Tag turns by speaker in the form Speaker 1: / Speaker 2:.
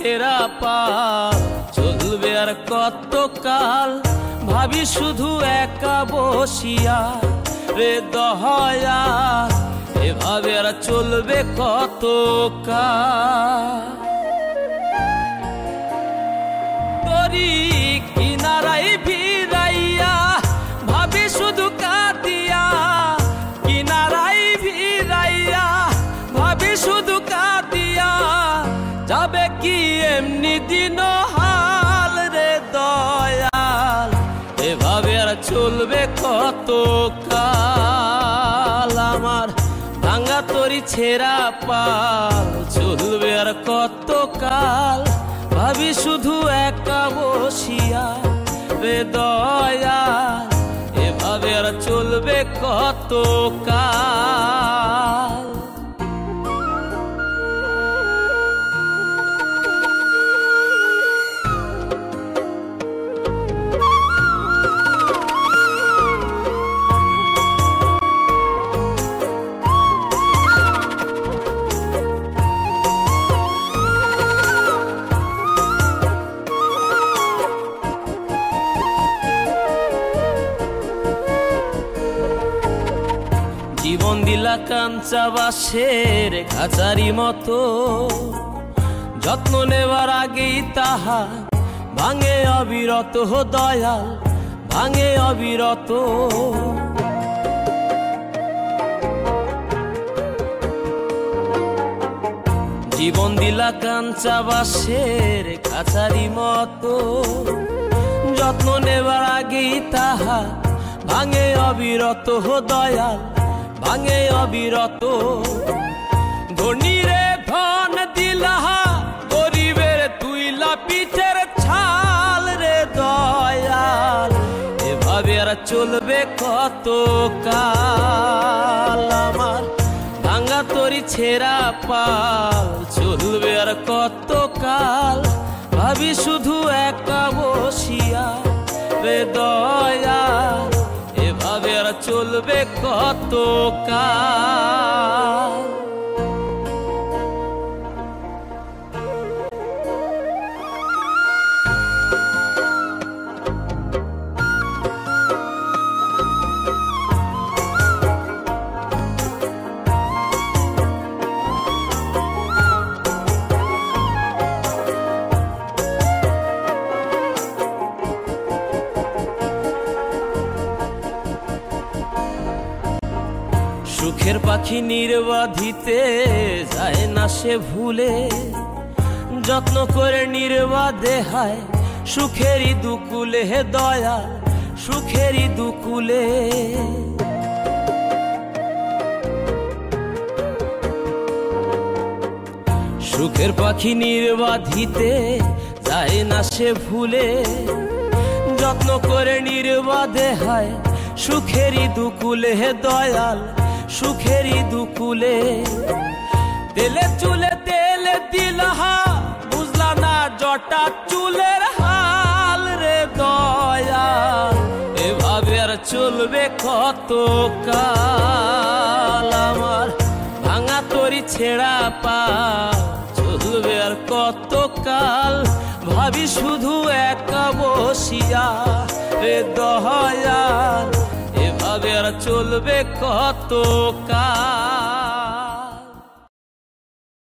Speaker 1: ছেঁড়া পাল চলবে আর কত কাল, ভাবি শুধু একা বসিয়া রে দয়াল, এভাবে আর চলবে কত কাল। তরি কিনারাই ভিড়াইয়া ভাবি শুধু কাঁদিয়া, কিনারাই ভিড়াইয়া ভাবি শুধু কাঁদিয়া, যাবে কি এমনি দিন হাল রে দয়াল, এভাবে আর চলবে কত কাল। আমার ভাঙা তরি ছেঁড়া পাল চলবে আর কত কাল, ভাবি শুধু একা বসিয়া রে দয়াল, এভাবে আর চলবে কত কাল। জীবন দিলা কাঞ্চা বাঁশের খাঁচারি মতো, যত্ন নেবার আগেই তাহা ভাঙে অবিরত দয়াল, ভাঙে অবিরত। জীবন দিলা কাঞ্চা বাঁশের খাঁচারি মতো, যত্ন নেবার আগেই তাহা ভাঙে অবিরত দয়াল, ভাঙে অবিরত। ধনীরে ধন দিলা গরিবের তুইলা পিঠের ছাল রে দয়াল, এভাবে আর চলবে কত কাল। আমার ভাঙা তরি ছেঁড়া পাল চলবে আর কত কাল, ভাবি শুধু একা বসিয়া রে দয়াল, এভাবে আর চলবে কত কাল। সুখের পাখি নির্বাধিতে যায় না সে ভুলে, যত্ন করে নির্বাধে হায় সুখেরই দুকুলে হে দয়াল, সুখেরই দুকুলে। সুখের পাখি নির্বাধিতে যায় না সে ভুলে, যত্ন করে নির্বাধে হায় সুখেরই দুকুলে হে দয়াল, সুখেরই দুকুলে। তেলে চুলে তেলে দিলহা বুঝলা না জটা চুলের হাল রে দয়াল, এভাবে আর চলবে কত কাল। আমার ভাঙা তরি ছেঁড়া পাল চলবে আর কত কাল, ভাবি শুধু একা বসিয়া রে দয়াল, এভাবে আর চলবে কত কাল।